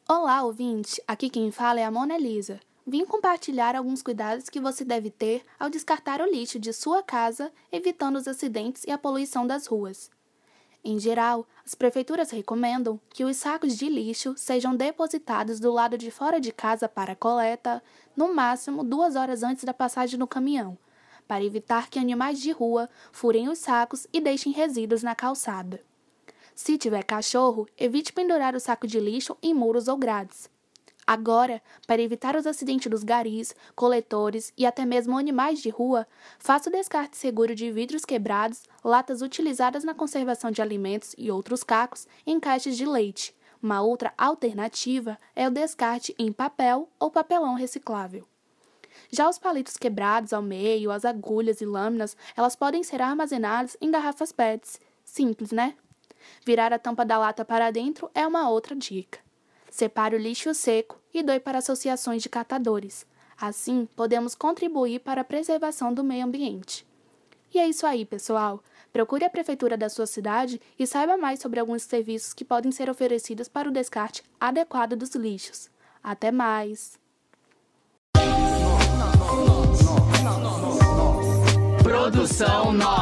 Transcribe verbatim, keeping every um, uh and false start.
Olá, ouvinte! Aqui quem fala é a Mona Lisa. Vim compartilhar alguns cuidados que você deve ter ao descartar o lixo de sua casa, evitando os acidentes e a poluição das ruas. Em geral, as prefeituras recomendam que os sacos de lixo sejam depositados do lado de fora de casa para coleta, no máximo duas horas antes da passagem do caminhão, para evitar que animais de rua furem os sacos e deixem resíduos na calçada. Se tiver cachorro, evite pendurar o saco de lixo em muros ou grades. Agora, para evitar os acidentes dos garis, coletores e até mesmo animais de rua, faça o descarte seguro de vidros quebrados, latas utilizadas na conservação de alimentos e outros cacos em caixas de leite. Uma outra alternativa é o descarte em papel ou papelão reciclável. Já os palitos quebrados ao meio, as agulhas e lâminas, elas podem ser armazenadas em garrafas P E Ts. Simples, né? Virar a tampa da lata para dentro é uma outra dica. Separe o lixo seco e doe para associações de catadores. Assim, podemos contribuir para a preservação do meio ambiente. E é isso aí, pessoal. Procure a prefeitura da sua cidade e saiba mais sobre alguns serviços que podem ser oferecidos para o descarte adequado dos lixos. Até mais! Produção nova.